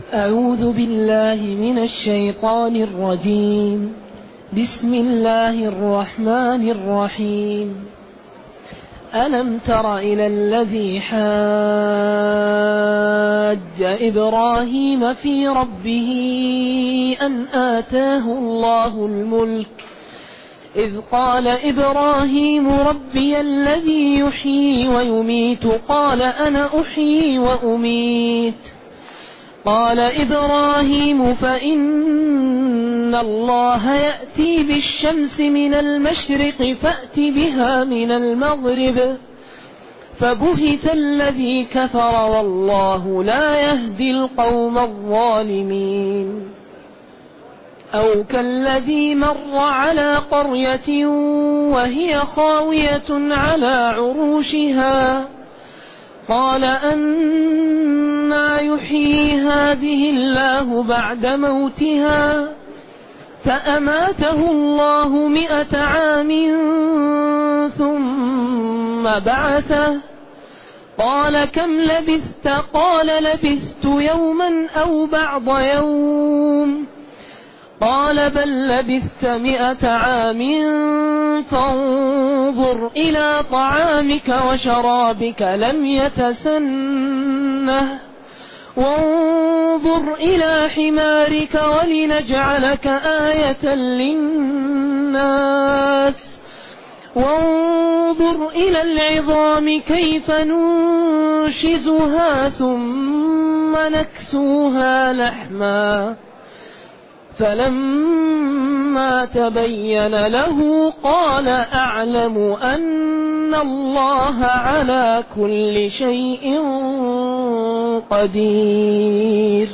أعوذ بالله من الشيطان الرجيم. بسم الله الرحمن الرحيم. ألم تر إلى الذي حاج إبراهيم في ربه أن آتاه الله الملك إذ قال إبراهيم ربي الذي يحيي ويميت قال أنا أحيي وأميت قال إبراهيم فإن الله يأتي بالشمس من المشرق فأت بها من المغرب فبهت الذي كفر والله لا يهدي القوم الظالمين. أو كالذي مر على قرية وهي خاوية على عروشها قال أنى يحيي هذه الله بعد موتها فأماته الله 100 عام ثم بعثه قال كم لبثت قال لبثت يوما أو بعض يوم قال بل لبثت 100 عام فانظر إلى طعامك وشرابك لم يتسنه وانظر إلى حمارك ولنجعلك آية للناس وانظر إلى العظام كيف ننشزها ثم نكسوها لحما فلما تبين له قال أعلم أن الله على كل شيء قدير.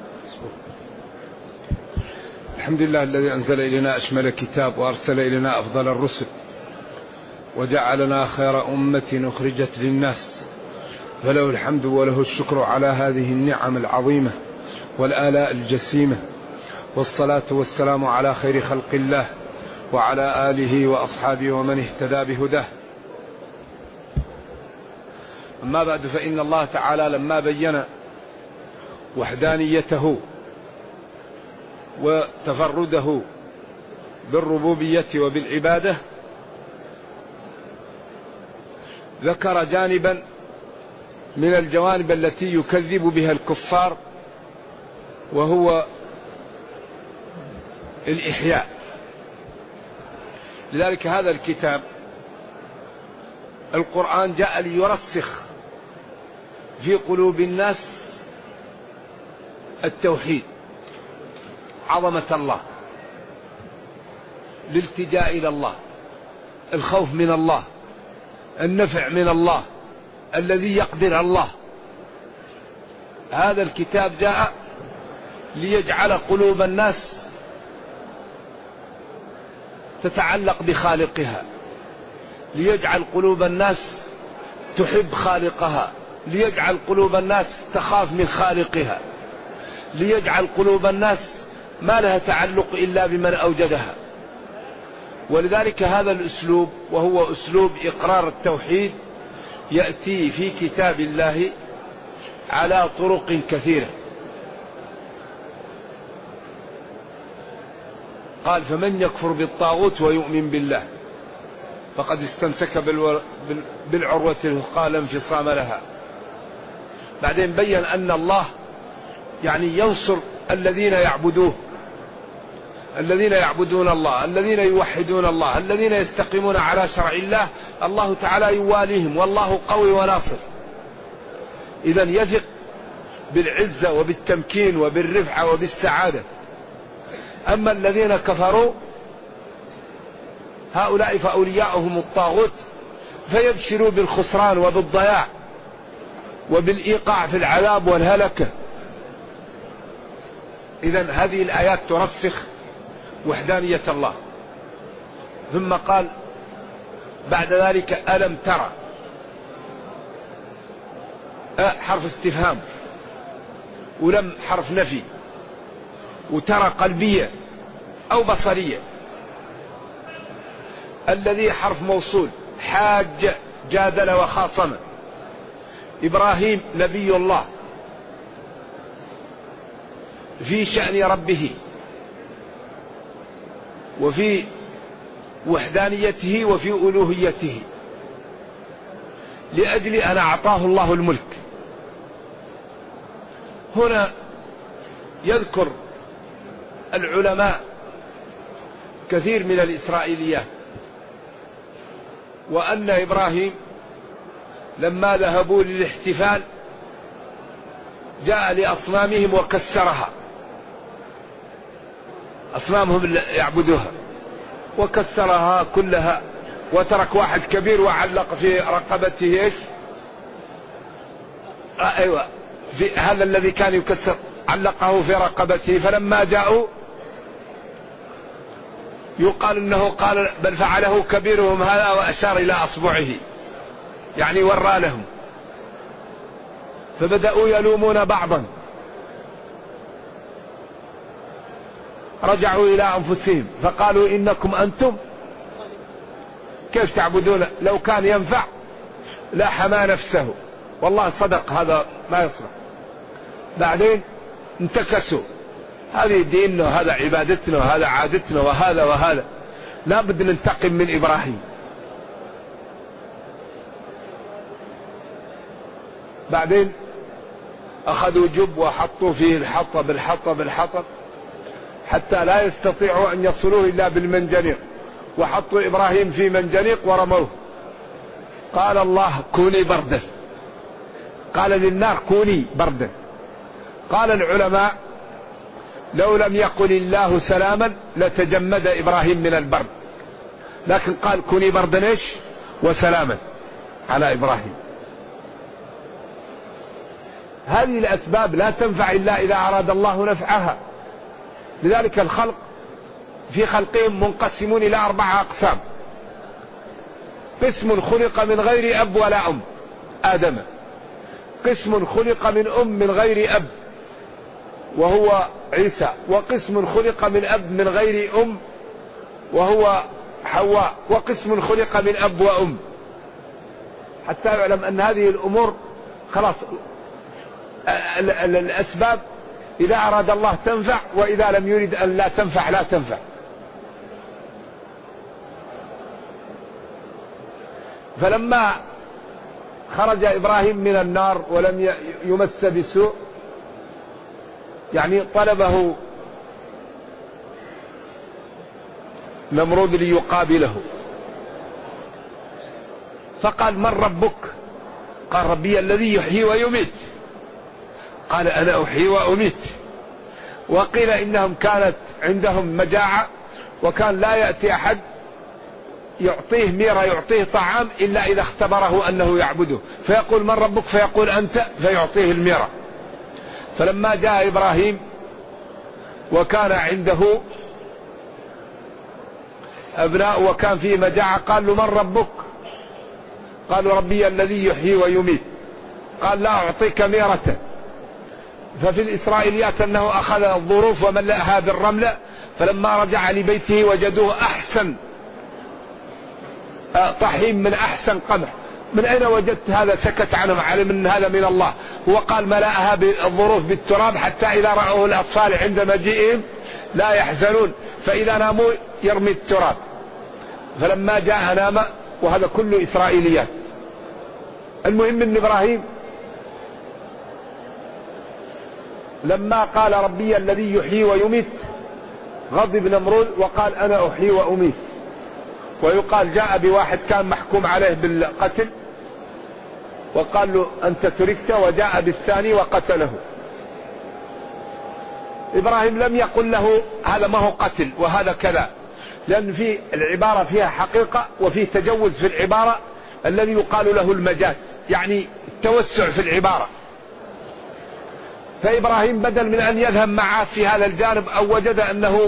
الحمد لله الذي أنزل إلينا أشمل كتاب وأرسل إلينا أفضل الرسل وجعلنا خير أمة أخرجت للناس فله الحمد وله الشكر على هذه النعم العظيمة والآلاء الجسيمة والصلاة والسلام على خير خلق الله وعلى آله وأصحابه ومن اهتدى بهداه. أما بعد فإن الله تعالى لما بين وحدانيته وتفرده بالربوبية وبالعبادة ذكر جانبا من الجوانب التي يكذب بها الكفار وهو الإحياء. لذلك هذا الكتاب القرآن جاء ليرسخ في قلوب الناس التوحيد، عظمة الله، الالتجاء إلى الله، الخوف من الله، النفع من الله الذي يقدر الله. هذا الكتاب جاء ليجعل قلوب الناس تتعلق بخالقها، ليجعل قلوب الناس تحب خالقها، ليجعل قلوب الناس تخاف من خالقها، ليجعل قلوب الناس ما لها تعلق إلا بمن أوجدها. ولذلك هذا الأسلوب وهو أسلوب إقرار التوحيد يأتي في كتاب الله على طرق كثيرة. قال فمن يكفر بالطاغوت ويؤمن بالله فقد استمسك بالعروة الوثقى لا انفصام لها. بعدين بين أن الله يعني ينصر الذين يعبدوه، الذين يعبدون الله، الذين يوحدون الله، الذين يستقيمون على شرع الله، الله تعالى يواليهم والله قوي وناصر. إذن يثق بالعزة وبالتمكين وبالرفعة وبالسعادة. أما الذين كفروا هؤلاء فأولياؤهم الطاغوت فيبشروا بالخسران وبالضياع وبالإيقاع في العذاب والهلكة. إذن هذه الآيات ترسخ وحدانية الله. ثم قال بعد ذلك ألم ترى، حرف استفهام، ولم حرف نفي، وترى قلبية أو بصرية. الذي حرف موصول، حاج جادل وخاصم. إبراهيم نبي الله في شأن ربه وفي وحدانيته وفي ألوهيته، لأجل أن أعطاه الله الملك. هنا يذكر العلماء كثير من الإسرائيليات، وأن إبراهيم لما ذهبوا للاحتفال جاء لأصنامهم وكسرها، أصنامهم يعبدوها وكسرها كلها، وترك واحد كبير وعلق في رقبته ايش؟ ايوه، في هذا الذي كان يكسر علقه في رقبته. فلما جاءوا يقال انه قال بل فعله كبيرهم هذا، واشار الى اصبعه يعني ورى لهم، فبدأوا يلومون بعضا، رجعوا إلى أنفسهم فقالوا إنكم أنتم كيف تعبدون؟ لو كان ينفع لا حمى نفسه، والله صدق هذا ما يصلح. بعدين انتكسوا، هذه ديننا وهذا عبادتنا وهذا عادتنا وهذا لا بد ننتقم من إبراهيم. بعدين أخذوا جب وحطوا فيه الحطب حتى لا يستطيعوا أن يصلوه إلا بالمنجنيق، وحطوا إبراهيم في منجنيق ورموه. قال الله كوني بردا، قال للنار كوني بردا. قال العلماء لو لم يقل الله سلاما لتجمد إبراهيم من البرد، لكن قال كوني بردا ايش وسلاما على إبراهيم. هذه الأسباب لا تنفع إلا إذا أراد الله نفعها. لذلك الخلق في خلقهم منقسمون إلى 4 أقسام: قسم خلق من غير أب ولا أم، آدم. قسم خلق من غير أب وهو عيسى. وقسم خلق من أب من غير أم وهو حواء. وقسم خلق من أب وأم، حتى يعلم أن هذه الأمور خلاص الأسباب إذا أراد الله تنفع، وإذا لم يرد أن لا تنفع لا تنفع. فلما خرج إبراهيم من النار ولم يمس بسوء، يعني طلبه نمرود ليقابله، فقال من ربك؟ قال ربي الذي يحيي ويميت. قال أنا أحيي وأميت. وقيل إنهم كانت عندهم مجاعة، وكان لا يأتي أحد يعطيه ميرة يعطيه طعام إلا إذا اختبره أنه يعبده، فيقول من ربك؟ فيقول أنت، فيعطيه الميرة. فلما جاء إبراهيم وكان عنده أبناء وكان فيه مجاعة، قال له من ربك؟ قالوا ربي الذي يحيي ويميت. قال لا أعطيك ميرة. ففي الإسرائيليات أنه أخذ الظروف وملأها بالرملة، فلما رجع لبيته وجدوه أحسن طحين من أحسن قمح. من أين وجدت هذا؟ سكت عنهم، علم أن هذا من الله. هو قال ملأها بالظروف بالتراب، حتى إذا رأوه الأطفال عند مجيئهم لا يحزنون، فإذا ناموا يرمي التراب. فلما جاء نام، وهذا كله إسرائيليات. المهم أن إبراهيم لما قال ربي الذي يحيي ويميت غضب نمرود وقال أنا أحيي وأميت. ويقال جاء بواحد كان محكوم عليه بالقتل وقال له أنت تركت، وجاء بالثاني وقتله. إبراهيم لم يقل له هذا ما هو قتل وهذا كذا، لأن في العبارة فيها حقيقة وفي تجوز في العبارة الذي يقال له المجاز، يعني التوسع في العبارة. فإبراهيم بدل من أن يذهب معه في هذا الجانب أو وجد أنه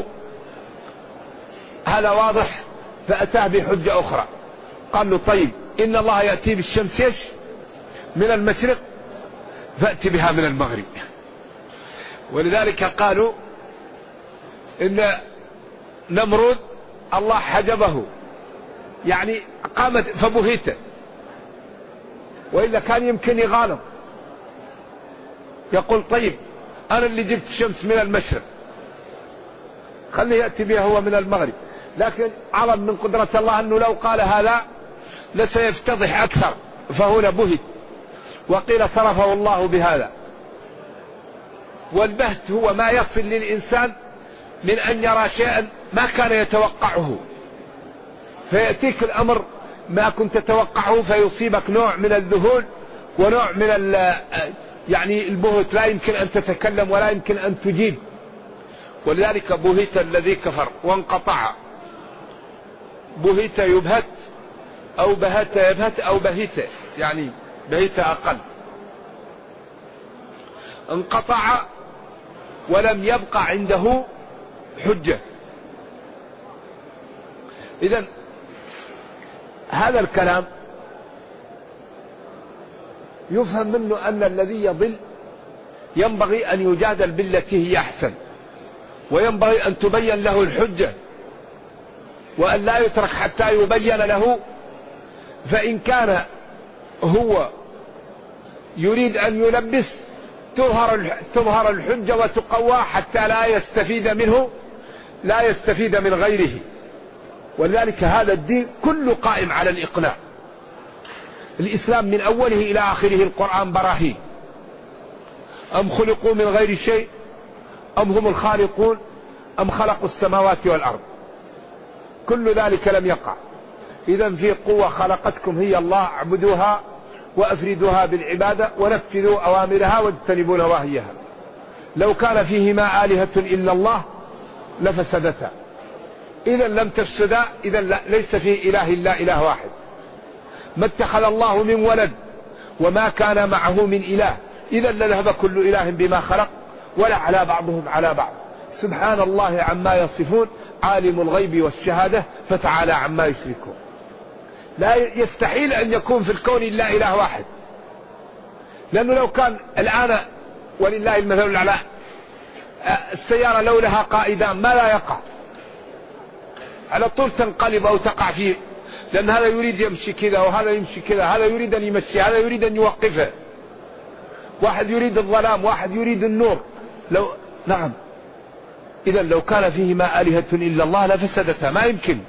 هذا واضح، فأتاه بحجة أخرى. قال له طيب إن الله يأتي بالشمس من المشرق فأتي بها من المغرب. ولذلك قالوا إن نمرود الله حجبه، يعني قامت فبهيته، وإلا كان يمكن يغالب. يقول طيب أنا اللي جبت الشمس من المشرق، خليه يأتي بها هو من المغرب. لكن علم من قدرة الله أنه لو قال هذا لسيفتضح أكثر، فهنا بهت، وقيل صرفه الله بهذا. والبهت هو ما يصل للإنسان من أن يرى شيئا ما كان يتوقعه، فيأتيك الأمر ما كنت تتوقعه، فيصيبك نوع من الذهول ونوع من يعني البهت، لا يمكن أن تتكلم ولا يمكن أن تجيب. ولذلك بهت الذي كفر وانقطع. بهت يبهت، أو بهت يبهت، أو بهت، يعني بهت أقل. انقطع ولم يبقى عنده حجة. إذن هذا الكلام يفهم منه أن الذي يضل ينبغي أن يجادل بالتي هي أحسن، وينبغي أن تبين له الحجة، وأن لا يترك حتى يبين له. فإن كان هو يريد أن يلبس تظهر الحجة وتقوى حتى لا يستفيد منه، لا يستفيد من غيره. ولذلك هذا الدين كله قائم على الإقناع. الإسلام من أوله إلى آخره القرآن براهين. أم خلقوا من غير شيء أم هم الخالقون أم خلقوا السماوات والأرض، كل ذلك لم يقع. إذن في قوة خلقتكم هي الله، اعبدوها وأفردوها بالعبادة ونفذوا أوامرها واجتنبوا نواهيها. لو كان فيهما آلهة إلا الله لفسدتا. إذا لم تفسدا، إذا ليس فيه إله إلا إله واحد. ما اتخذ الله من ولد وما كان معه من إله، إذا لذهب كل إله بما خلق ولا على بعضهم على بعض. سبحان الله عما يصفون، عالم الغيب والشهادة فتعالى عما يشركون. لا يستحيل أن يكون في الكون إلا إله واحد، لأنه لو كان الآن ولله المثل الأعلى السيارة لو لها قائدان ما لا يقع، على طول تنقلب أو تقع فيه، لأن هذا يريد يمشي كذا وهذا يمشي كذا، هذا يريد أن يمشي، هذا يريد أن يوقفه، واحد يريد الظلام واحد يريد النور. نعم. إذا لو كان فيهما آلهة إلا الله لفسدتا، ما يمكن.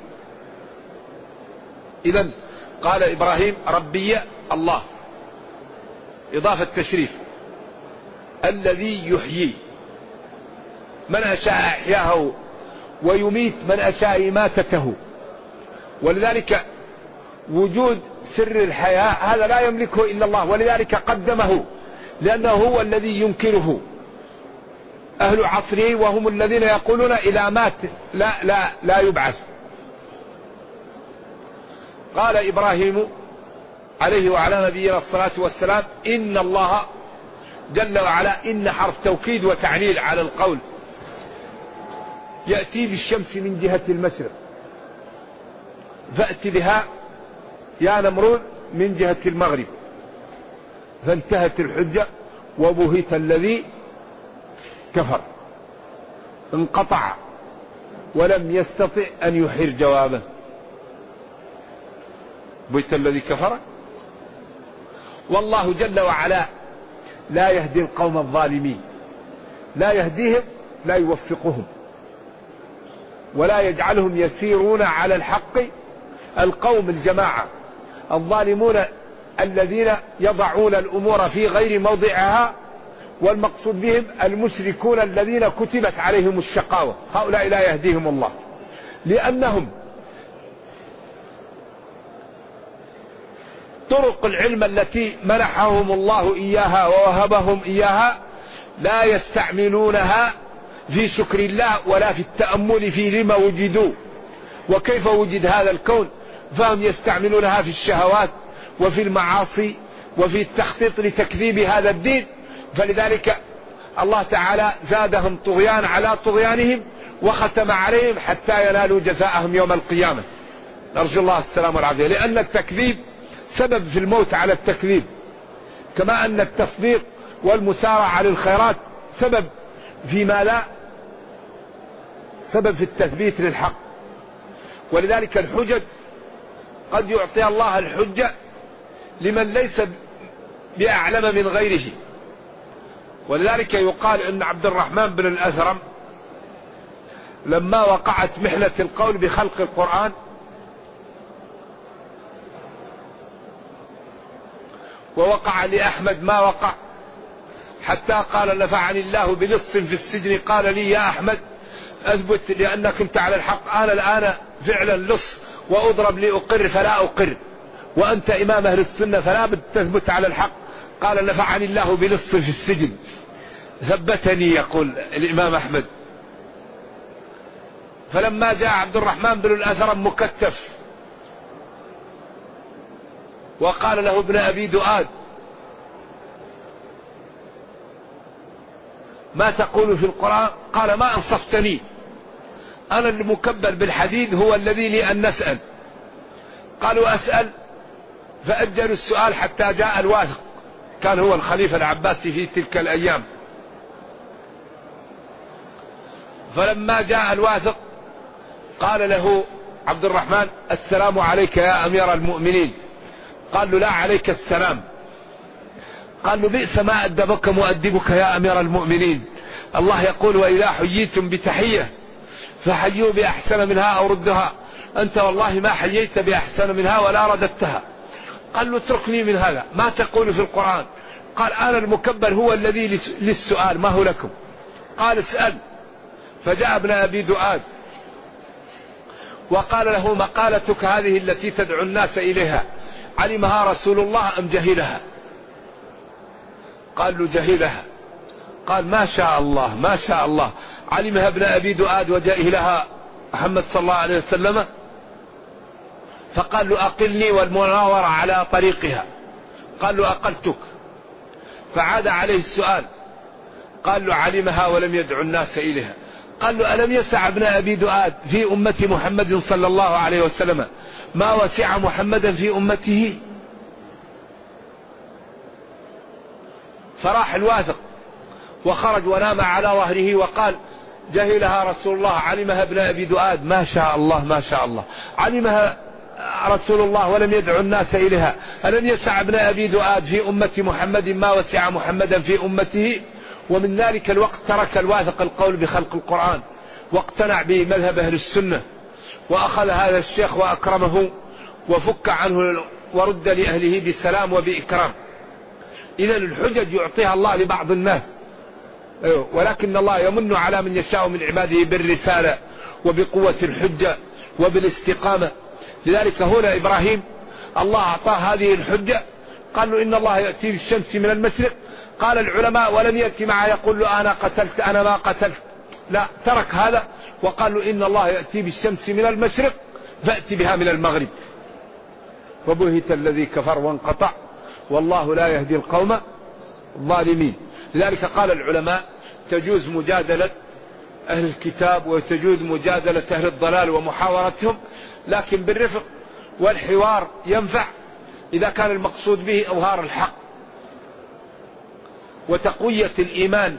إذا قال إبراهيم ربي الله، إضافة تشريف، الذي يحيي من أشاء إحياه ويميت من أشاء إماتته. ولذلك وجود سر الحياة هذا لا يملكه إلا الله، ولذلك قدمه، لأنه هو الذي ينكره أهل عصره، وهم الذين يقولون إذا مات لا يبعث. قال إبراهيم عليه وعلى نبينا الصلاة والسلام إن الله جل وعلا، إن حرف توكيد وتعليل على القول، يأتي بالشمس من جهة المشرق فأت بها يا نمرود من جهة المغرب، فانتهت الحجة وبهت الذي كفر، انقطع ولم يستطع أن يحر جوابه. بهت الذي كفر. والله جل وعلا لا يهدي القوم الظالمين، لا يهديهم، لا يوفقهم، ولا يجعلهم يسيرون على الحق. القوم الجماعة الظالمون الذين يضعون الأمور في غير موضعها، والمقصود بهم المشركون الذين كتبت عليهم الشقاوة، هؤلاء لا يهديهم الله، لأنهم طرق العلم التي منحهم الله إياها ووهبهم إياها لا يستعملونها في شكر الله ولا في التأمل في لما وجدوا وكيف وجد هذا الكون، فهم يستعملونها في الشهوات وفي المعاصي وفي التخطيط لتكذيب هذا الدين. فلذلك الله تعالى زادهم طغيان على طغيانهم وختم عليهم حتى ينالوا جزاءهم يوم القيامة. نرجو الله السلام والعافية، لأن التكذيب سبب في الموت على التكذيب، كما أن التصديق والمسارعة للخيرات سبب فيما لا، سبب في التثبيت للحق. ولذلك الحجج قد يعطي الله الحجة لمن ليس بأعلم من غيره، ولذلك يقال ان عبد الرحمن بن الأثرم لما وقعت محنة القول بخلق القرآن ووقع لأحمد ما وقع، حتى قال نفعني الله بلص في السجن قال لي يا أحمد أثبت لأنك انت على الحق، أنا الآن فعلا لص وأضرب لأقر فلا أقر، وأنت إمام أهل السنة فلا بد تثبت على الحق. قال نفعني الله بلص في السجن ثبتني، يقول الإمام أحمد. فلما جاء عبد الرحمن بن الأثرم مكتف وقال له ابن أبي دؤاد ما تقول في القرآن؟ قال ما أنصفتني، أنا المكبل بالحديد هو الذي لي أن نسأل. قالوا أسأل، فأجلوا السؤال حتى جاء الواثق، كان هو الخليفة العباسي في تلك الأيام. فلما جاء الواثق قال له عبد الرحمن السلام عليك يا أمير المؤمنين. قال له لا عليك السلام. قال له بئس ما أدبك مؤدبك يا أمير المؤمنين، الله يقول وإذا حييتم بتحية فحيوا بأحسن منها أو ردها، أنت والله ما حييت بأحسن منها ولا رددتها. قال له اتركني من هذا، ما تقول في القرآن؟ قال أنا المكبر هو الذي للسؤال ما هو لكم. قال اسأل. فجاء ابن أبي دؤاد وقال له مقالتك هذه التي تدعو الناس إليها علمها رسول الله أم جهلها؟ قال له جهلها. قال ما شاء الله ما شاء الله، علمها ابن أبي دؤاد وجهلها محمد صلى الله عليه وسلم؟ فقال له أقلني والمناورة على طريقها. قال له أقلتك. فعاد عليه السؤال، قال له علمها ولم يدعو الناس إليها. قال له ألم يسع ابن أبي دؤاد في أمة محمد صلى الله عليه وسلم ما وسع محمدا في أمته؟ فراح الواثق وخرج ونام على ظهره وقال جهلها رسول الله، علمها ابن أبي دؤاد. ما شاء الله ما شاء الله، علمها رسول الله ولم يدعو الناس إليها. ألم يسع ابن أبي دؤاد في أمة محمد ما وسع محمدا في أمته؟ ومن ذلك الوقت ترك الواثق القول بخلق القرآن واقتنع بمذهب أهل السنة، وأخذ هذا الشيخ وأكرمه وفك عنه ورد لأهله بسلام وبإكرام. إذن الحجج يعطيها الله لبعض الناس، ولكن الله يمن على من يشاء من عباده بالرسالة وبقوة الحجة وبالاستقامة. لذلك هنا إبراهيم الله أعطاه هذه الحجة، قال له إن الله يأتي بالشمس من المشرق. قال العلماء ولم يأتي معه يقول له أنا قتلت أنا ما قتلت، لا، ترك هذا وقال له إن الله يأتي بالشمس من المشرق فأتي بها من المغرب. فبهت الذي كفر وانقطع والله لا يهدي القوم الظالمين. لذلك قال العلماء تجوز مجادلة أهل الكتاب وتجوز مجادلة أهل الضلال ومحاورتهم، لكن بالرفق والحوار ينفع إذا كان المقصود به إظهار الحق وتقوية الإيمان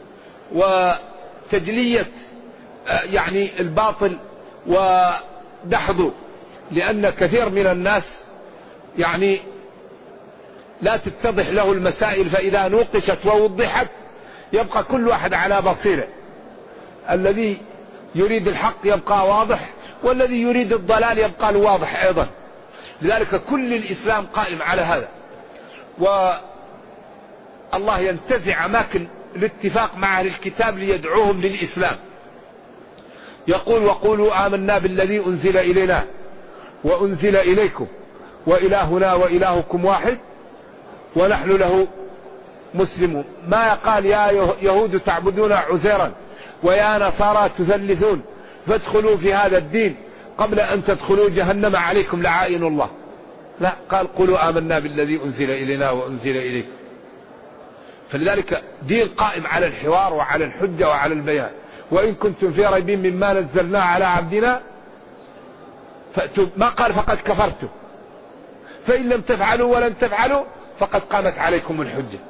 وتجلية يعني الباطل ودحضه. لأن كثير من الناس يعني لا تتضح له المسائل، فإذا نوقشت ووضحت يبقى كل واحد على بصيرة، الذي يريد الحق يبقى واضح والذي يريد الضلال يبقى الواضح أيضا. لذلك كل الإسلام قائم على هذا، والله ينتزع أماكن الاتفاق مع أهل الكتاب ليدعوهم للإسلام. يقول وقولوا آمنا بالذي أنزل إلينا وأنزل إليكم وإلهنا وإلهكم واحد ونحن له مسلمون. ما قال يا يهود تعبدون عزيرا ويا نصارى تثلثون فادخلوا في هذا الدين قبل أن تدخلوا جهنم عليكم لعائن الله. لا، قال قولوا آمنا بالذي أنزل إلينا وأنزل إليكم. فلذلك دين قائم على الحوار وعلى الحجة وعلى البيان. وإن كنتم في ريب مما نزلنا على عبدنا فأتوا، ما قال فقد كفرتم، فإن لم تفعلوا ولن تفعلوا فقد قامت عليكم الحجة.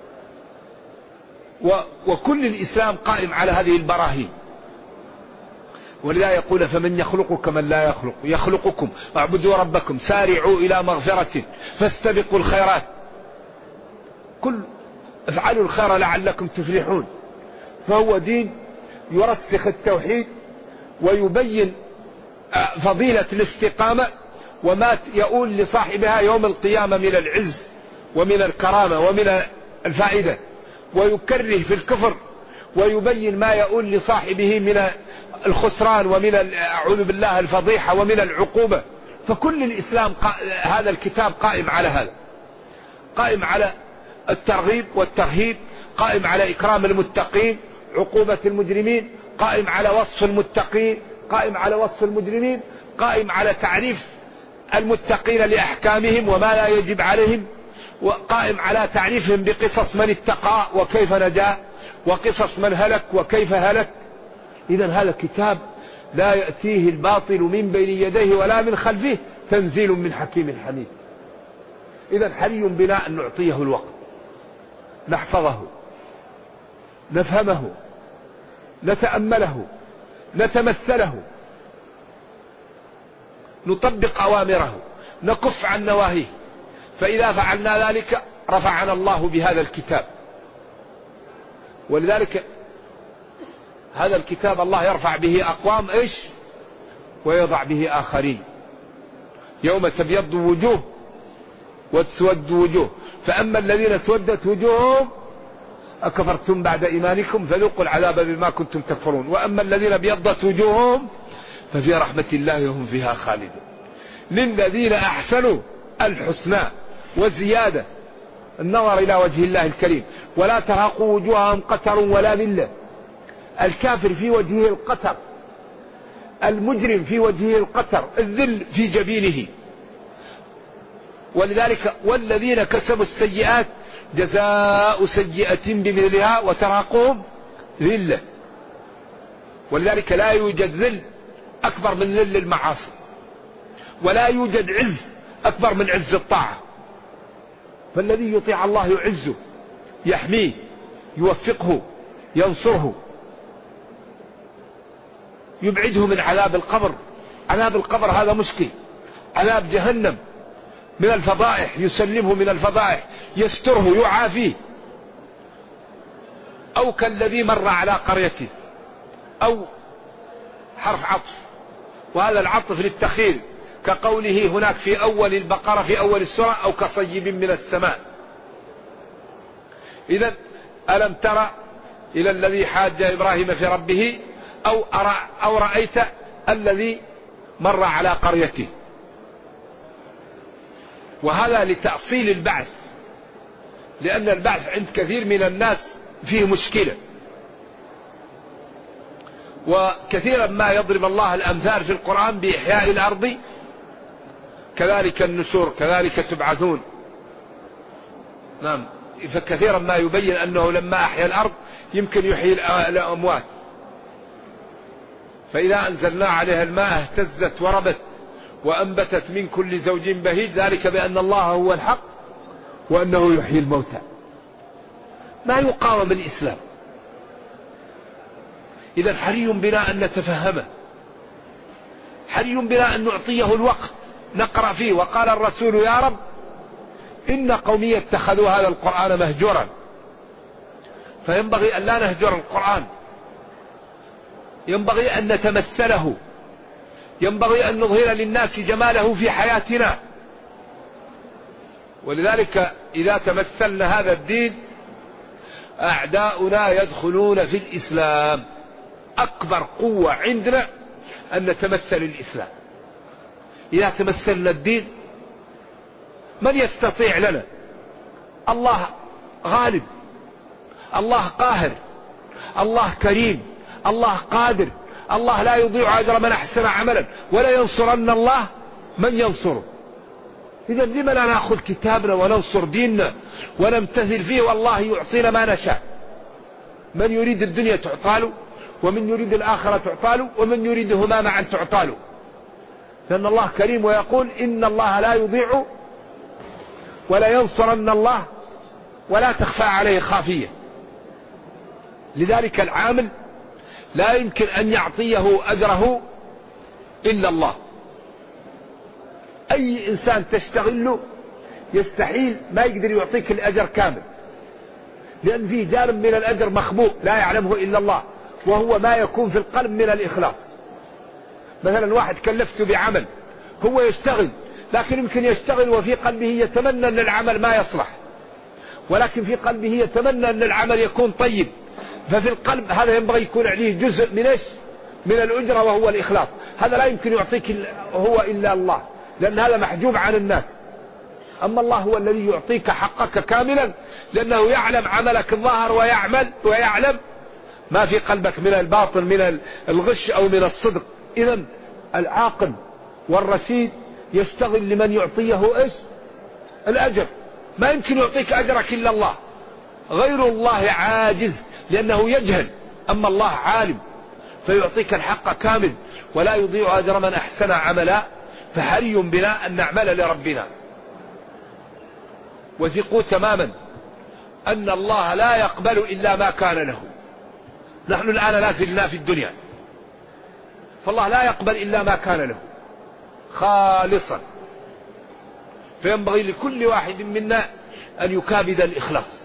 وكل الإسلام قائم على هذه البراهين. ولذا يقول فمن يخلق كمن لا يخلق، يخلقكم اعبدوا ربكم سارعوا إلى مغفرة فاستبقوا الخيرات. افعلوا الخير لعلكم تفلحون. فهو دين يرسخ التوحيد ويبين فضيلة الاستقامة وما يؤول لصاحبها يوم القيامة من العز ومن الكرامة ومن الفائدة، ويكره في الكفر ويبين ما يؤول لصاحبه من الخسران ومن أعوذ بالله الفضيحة ومن العقوبة. فكل الإسلام هذا الكتاب قائم على هذا، قائم على الترغيب والترهيب، قائم على إكرام المتقين، عقوبة المجرمين، قائم على وصف المتقين، قائم على وصف المجرمين، قائم على تعريف المتقين لأحكامهم وما لا يجب عليهم، وقائم على تعريفهم بقصص من اتقى وكيف نجا، وقصص من هلك وكيف هلك. إذن هذا كتاب لا يأتيه الباطل من بين يديه ولا من خلفه، تنزيل من حكيم حميد. إذن حري بنا أن نعطيه الوقت، نحفظه، نفهمه، نتأمله، نتمثله، نطبق أوامره، نكف عن نواهيه. فإذا فعلنا ذلك رفعنا الله بهذا الكتاب. ولذلك هذا الكتاب الله يرفع به أقوام ويضع به آخرين. يوم تبيض وجوه وتسود وجوه، فأما الذين اسودت وجوههم أكفرتم بعد إيمانكم فذوقوا العذاب بما كنتم تكفرون، وأما الذين ابيضت وجوههم ففي رحمة الله هم فيها خالدون. للذين أحسنوا الحسنى وزيادة، النظر إلى وجه الله الكريم، ولا ترهقوا وجوههم قتر ولا ذلة. الكافر في وجهه القتر، المجرم في وجهه القتر، الذل في جبينه. ولذلك والذين كسبوا السيئات جزاء سيئة بمثلها وترهقهم ذلة. ولذلك لا يوجد ذل أكبر من ذل المعاصي، ولا يوجد عز أكبر من عز الطاعة. فالذي يطيع الله يعزه، يحميه، يوفقه، ينصره، يبعده من عذاب القبر. عذاب القبر هذا مشكل، عذاب جهنم من الفضائح، يسلمه من الفضائح، يستره، يعافيه. أو كالذي مر على قريته، أو حرف عطف، وهذا العطف للتخيل، كقوله هناك في أول البقرة في أول السورة أو كصيب من السماء. إذن ألم ترى إلى الذي حاج إبراهيم في ربه أو رأيت الذي مر على قريته. وهذا لتأصيل البعث، لأن البعث عند كثير من الناس فيه مشكلة، وكثيرا ما يضرب الله الأمثال في القرآن بإحياء الأرض كذلك النشور كذلك تبعثون. نعم، فكثيرا ما يبين أنه لما أحيا الأرض يمكن يحيي الأموات. فإذا أنزلنا عليها الماء اهتزت وربت وأنبتت من كل زوج بهيج، ذلك بأن الله هو الحق وأنه يحيي الموتى. ما يقاوم الإسلام. إذا حري بنا أن نتفهمه، حري بنا أن نعطيه الوقت نقرأ فيه. وقال الرسول يا رب إن قومي اتخذوا هذا القرآن مهجورا. فينبغي أن لا نهجر القرآن، ينبغي أن نتمثله، ينبغي أن نظهر للناس جماله في حياتنا. ولذلك إذا تمثلنا هذا الدين أعداؤنا يدخلون في الإسلام. أكبر قوة عندنا أن نتمثل الإسلام. إذا تمثلنا الدين من يستطيع لنا؟ الله غالب، الله قاهر، الله كريم، الله قادر، الله لا يضيع أجر من أحسن عملا، ولا ينصرن الله من ينصره. إذا لما لا نأخذ كتابنا وننصر ديننا ونمتثل فيه؟ والله يعطينا ما نشاء. من يريد الدنيا تعطاله، ومن يريد الآخرة تعطاله، ومن يريدهما معا تعطاله. لأن الله كريم ويقول إن الله لا يضيع ولا ينصرن الله ولا تخفى عليه خافية. لذلك العامل لا يمكن أن يعطيه أجره إلا الله. أي إنسان تشتغل له يستحيل ما يقدر يعطيك الأجر كامل، لأن فيه جانب من الأجر مخبوء لا يعلمه إلا الله، وهو ما يكون في القلب من الإخلاص. مثلا واحد كلفته بعمل، هو يشتغل، لكن يمكن يشتغل وفي قلبه يتمنى أن العمل ما يصلح، ولكن في قلبه يتمنى أن العمل يكون طيب. ففي القلب هذا ينبغي يكون عليه جزء من إيش؟ من الأجرة، وهو الإخلاص. هذا لا يمكن يعطيك هو إلا الله، لأن هذا محجوب عن الناس. أما الله هو الذي يعطيك حقك كاملا، لأنه يعلم عملك الظاهر ويعلم ما في قلبك من الباطن، من الغش أو من الصدق. إذن العاقل والرشيد يشتغل لمن يعطيه إيش؟ الأجر. ما يمكن يعطيك أجرك إلا الله، غير الله عاجز لأنه يجهل، أما الله عالم فيعطيك الحق كامل ولا يضيع أجر من أحسن عملا. فحري بنا أن نعمل لربنا، وثقوا تماما أن الله لا يقبل إلا ما كان له. نحن الآن لا زلنا في الدنيا، فالله لا يقبل إلا ما كان له خالصا. فينبغي لكل واحد منا أن يكابد الإخلاص،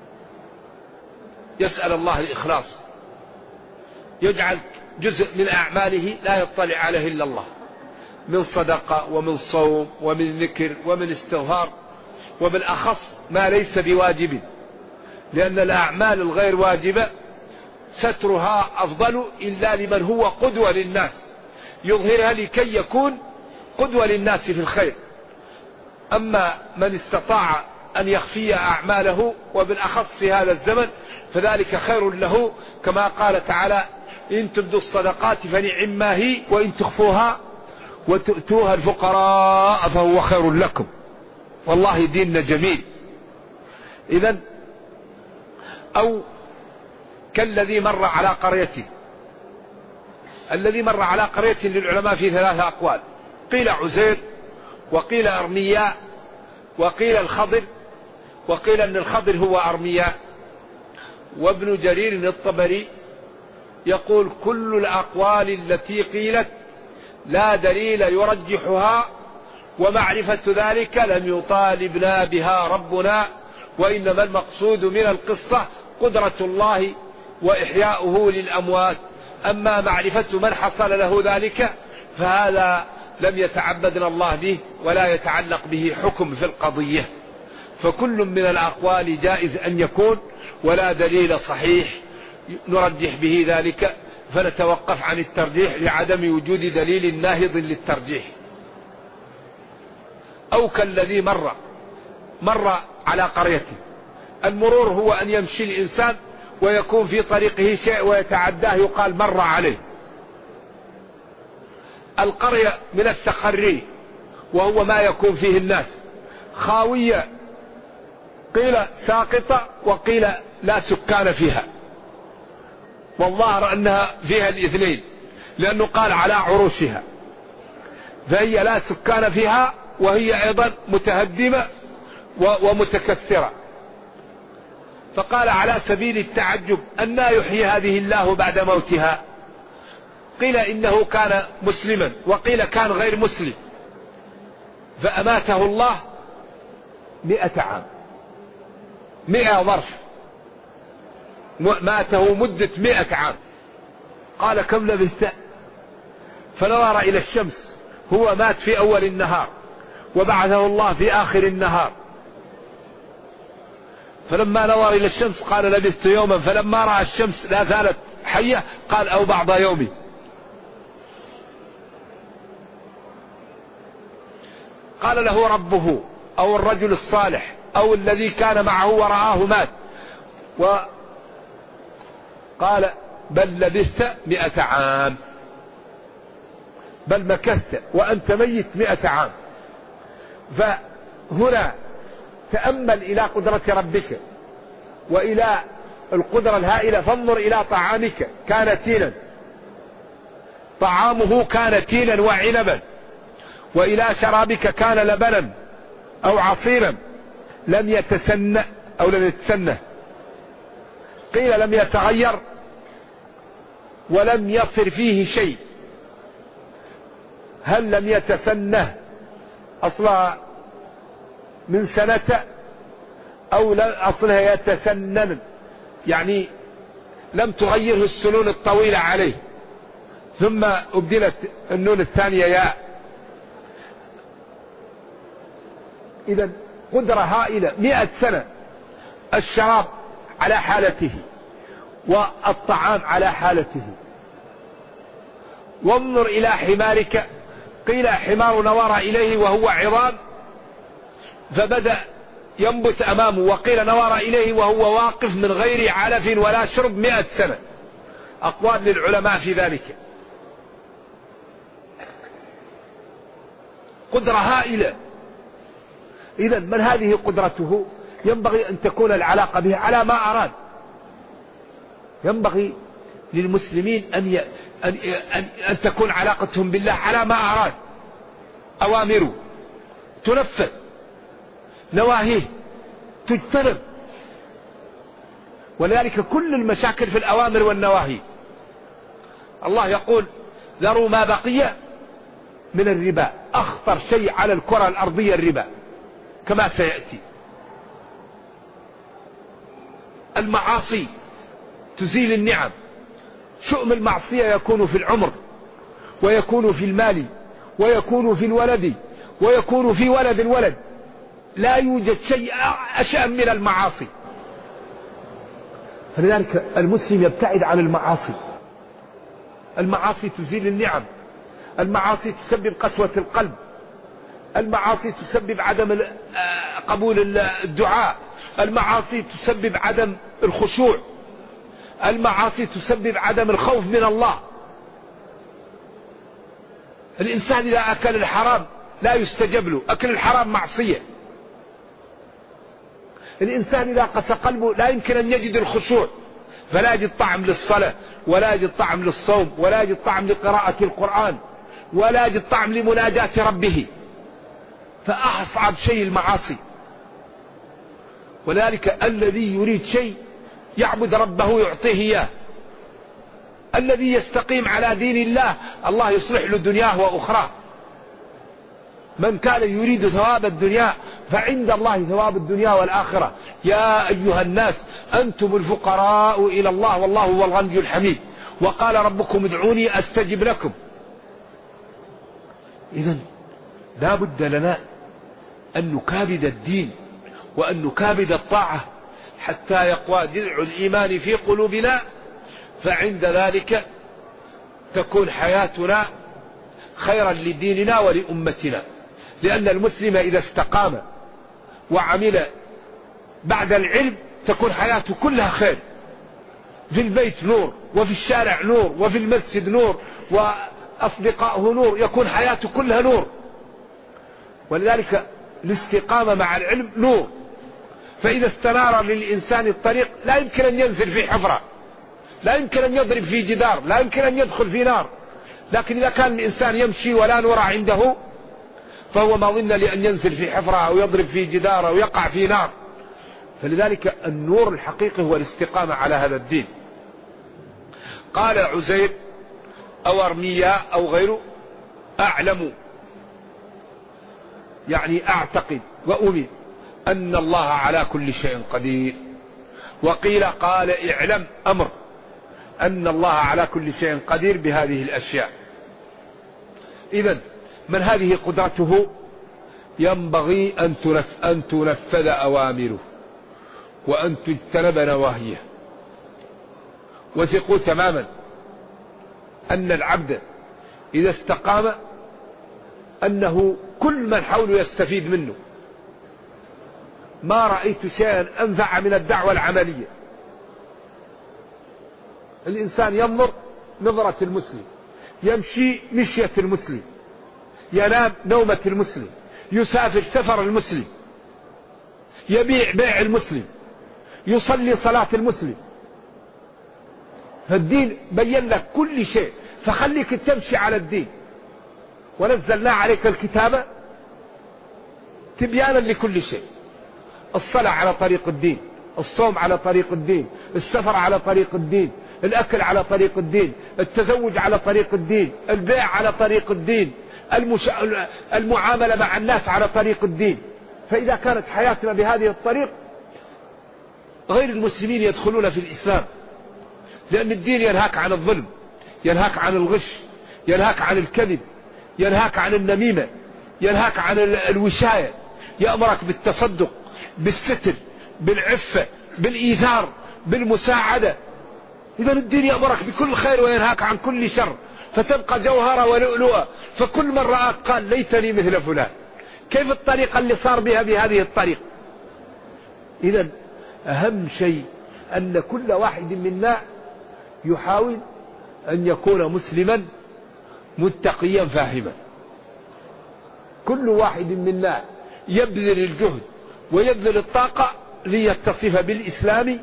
يسأل الله الإخلاص، يجعل جزء من أعماله لا يطلع عليه إلا الله، من صدقة ومن صوم ومن ذكر ومن استغفار، وبالأخص ما ليس بواجب، لأن الأعمال الغير واجبة سترها أفضل إلا لمن هو قدوة للناس، يظهرها لكي يكون قدوة للناس في الخير. أما من استطاع أن يخفي أعماله وبالأخص في هذا الزمن فذلك خير له، كما قال تعالى: إن تبدوا الصدقات فنعما هي، وإن تخفوها وتؤتوها الفقراء فهو خير لكم، والله ديننا جميل. إذن أو كالذي مر على قريته. الذي مر على قريته للعلماء في 3 أقوال: قيل عزير، وقيل أرمياء، وقيل الخضر، وقيل أن الخضر هو أرمياء. وابن جرير الطبري يقول: كل الأقوال التي قيلت لا دليل يرجحها، ومعرفة ذلك لم يطالبنا بها ربنا، وإنما المقصود من القصة قدرة الله وإحياؤه للأموات. أما معرفة من حصل له ذلك فهذا لم يتعبدنا الله به ولا يتعلق به حكم في القضية. فكل من الأقوال جائز أن يكون، ولا دليل صحيح نرجح به ذلك، فنتوقف عن الترجيح لعدم وجود دليل ناهض للترجيح. أو كالذي مر على قريته. المرور هو أن يمشي الإنسان ويكون في طريقه شيء ويتعداه يقال مر عليه. القرية من السخري، وهو ما يكون فيه الناس. خاوية قيل ساقطة، وقيل لا سكان فيها، والظاهر أنها فيها الاثنين، لأنه قال على عروشها، فهي لا سكان فيها وهي أيضا متهدمة ومتكسرة. فقال على سبيل التعجب: أنى يحيي هذه الله بعد موتها؟ قيل إنه كان مسلما، وقيل كان غير مسلم، فأماته الله 100 عام، 100 ظرف، ماته مدة 100 عام. قال: كم لبثت؟ فنظر إلى الشمس، هو مات في أول النهار وبعثه الله في آخر النهار. فلما نظر إلى الشمس قال: لبثت يوما. فلما رأى الشمس لا زالت حية قال: أو بعض يومي. قال له ربه أو الرجل الصالح أو الذي كان معه ورآه مات، وقال: بل لبثت 100 عام، بل مكثت وأنت ميت 100 عام. فهنا تأمل إلى قدرة ربك وإلى القدرة الهائلة. فانظر إلى طعامك، كان تينا، طعامه كان تينا وعنبا. وإلى شرابك كان لبنا أو عصيرا لم يتسنى أو لم يتسنى، قيل لم يتغير ولم يصر فيه شيء. هل لم يتسنى أصلا من سنة أو أصلها يتسنن، يعني لم تغيره السنون الطويلة عليه، ثم أبدلت النون الثانية ياء. إذا قدرة هائلة، 100 سنة الشراب على حالته والطعام على حالته. وانظر إلى حمارك، قيل حمار نور إليه وهو عظام فبدأ ينبت أمامه، وقيل نور إليه وهو واقف من غير علف ولا شرب 100 سنة. أقوال للعلماء في ذلك. قدرة هائلة. إذا من هذه قدرته ينبغي أن تكون العلاقة به على ما أراد. ينبغي للمسلمين أن تكون علاقتهم بالله على ما أراد. أوامره تنفذ، نواهيه تجتنب. ولذلك كل المشاكل في الأوامر والنواهي. الله يقول ذروا ما بقي من الربا، أخطر شيء على الكرة الأرضية الربا كما سيأتي. المعاصي تزيل النعم. شؤم المعصية يكون في العمر، ويكون في المال، ويكون في الولد، ويكون في ولد الولد. لا يوجد شيء أشأم من المعاصي. فلذلك المسلم يبتعد عن المعاصي. المعاصي تزيل النعم، المعاصي تسبب قسوة القلب، المعاصي تسبب عدم قبول الدعاء، المعاصي تسبب عدم الخشوع، المعاصي تسبب عدم الخوف من الله. الإنسان إذا أكل الحرام لا يستجب له، أكل الحرام معصية. الإنسان إذا قسى قلبه لا يمكن أن يجد الخشوع، فلا يجد طعم للصلاة، ولا يجد طعم للصوم، ولا يجد طعم لقراءة القرآن، ولا يجد طعم لمناجاة ربه. فأصعب شيء المعاصي. ولذلك الذي يريد شيء يعبد ربه يعطيه إياه. الذي يستقيم على دين الله الله يصلح له دنياه وأخراه. من كان يريد ثواب الدنيا فعند الله ثواب الدنيا والآخرة. يا أيها الناس أنتم الفقراء إلى الله والله هو الغني الحميد، وقال ربكم ادعوني أستجب لكم. إذن لا بد لنا أن نكابد الدين وأن نكابد الطاعة حتى يقوى جذع الإيمان في قلوبنا، فعند ذلك تكون حياتنا خيرا لديننا ولأمتنا. لأن المسلم إذا استقام وعمل بعد العلم تكون حياته كلها خير. في البيت نور، وفي الشارع نور، وفي المسجد نور، وأصدقائه نور، يكون حياته كلها نور. ولذلك الاستقامة مع العلم نور. فإذا استنار للإنسان الطريق لا يمكن أن ينزل في حفرة، لا يمكن أن يضرب في جدار، لا يمكن أن يدخل في نار. لكن إذا كان الإنسان يمشي ولا نور عنده فهو مظن لأن ينزل في حفرة أو يضرب في جدار أو يقع في نار. فلذلك النور الحقيقي هو الاستقامة على هذا الدين. قال عزير أو أرميا أو غيره أعلم، يعني أعتقد وأؤمن أن الله على كل شيء قدير. وقيل قال اعلم أمر أن الله على كل شيء قدير بهذه الأشياء. إذن من هذه قدرته ينبغي أن تنفذ أوامره وأن تجتنب نواهيه. وثقوا تماما أن العبد إذا استقام أنه كل من حوله يستفيد منه. ما رأيت شيئا أنفع من الدعوة العملية. الإنسان ينظر نظرة المسلم، يمشي مشية المسلم، ينام نومة المسلم، يسافر سفر المسلم، يبيع بيع المسلم، يصلي صلاة المسلم. فالدين بين لك كل شيء، فخليك تمشي على الدين. ونزلنا عليك الكتاب تبيانا لكل شيء. الصلاة على طريق الدين، الصوم على طريق الدين، السفر على طريق الدين، الأكل على طريق الدين، التزوج على طريق الدين، البيع على طريق الدين، المعاملة مع الناس على طريق الدين. فإذا كانت حياتنا بهذه الطريق غير المسلمين يدخلون في الإسلام، لأن الدين ينهاك عن الظلم، ينهاك عن الغش، ينهاك عن الكذب، ينهاك عن النميمة، ينهاك عن الوشاية، يأمرك بالتصدق، بالستر، بالعفة، بالإيثار، بالمساعدة. إذا الدين يأمرك بكل خير وينهاك عن كل شر، فتبقى جوهرة ولؤلؤة. فكل من رآك قال ليتني مثل فلان. كيف الطريقة اللي صار بها بهذه الطريقة؟ إذا أهم شيء أن كل واحد منا يحاول أن يكون مسلما متقيا فاهما. كل واحد منا يبذل الجهد ويبذل الطاقة ليتصف بالإسلام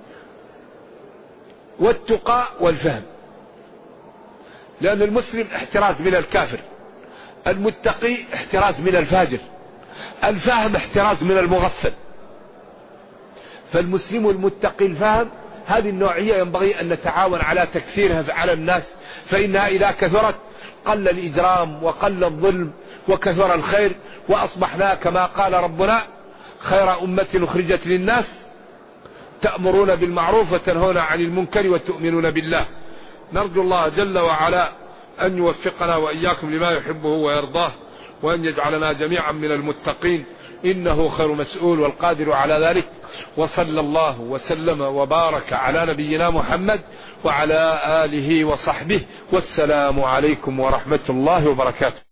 والتقى والفهم، لأن المسلم احتراز من الكافر، المتقي احتراز من الفاجر، الفاهم احتراز من المغفل. فالمسلم المتقي الفاهم هذه النوعية ينبغي أن نتعاون على تكثيرها على الناس، فإنها إذا كثرت قل الإجرام وقل الظلم وكثر الخير، وأصبحنا كما قال ربنا خير أمة أخرجت للناس تأمرون بالمعروف وتنهون عن المنكر وتؤمنون بالله. نرجو الله جل وعلا أن يوفقنا وإياكم لما يحبه ويرضاه، وأن يجعلنا جميعا من المتقين، إنه خير مسؤول والقادر على ذلك. وصلى الله وسلم وبارك على نبينا محمد وعلى آله وصحبه، والسلام عليكم ورحمة الله وبركاته.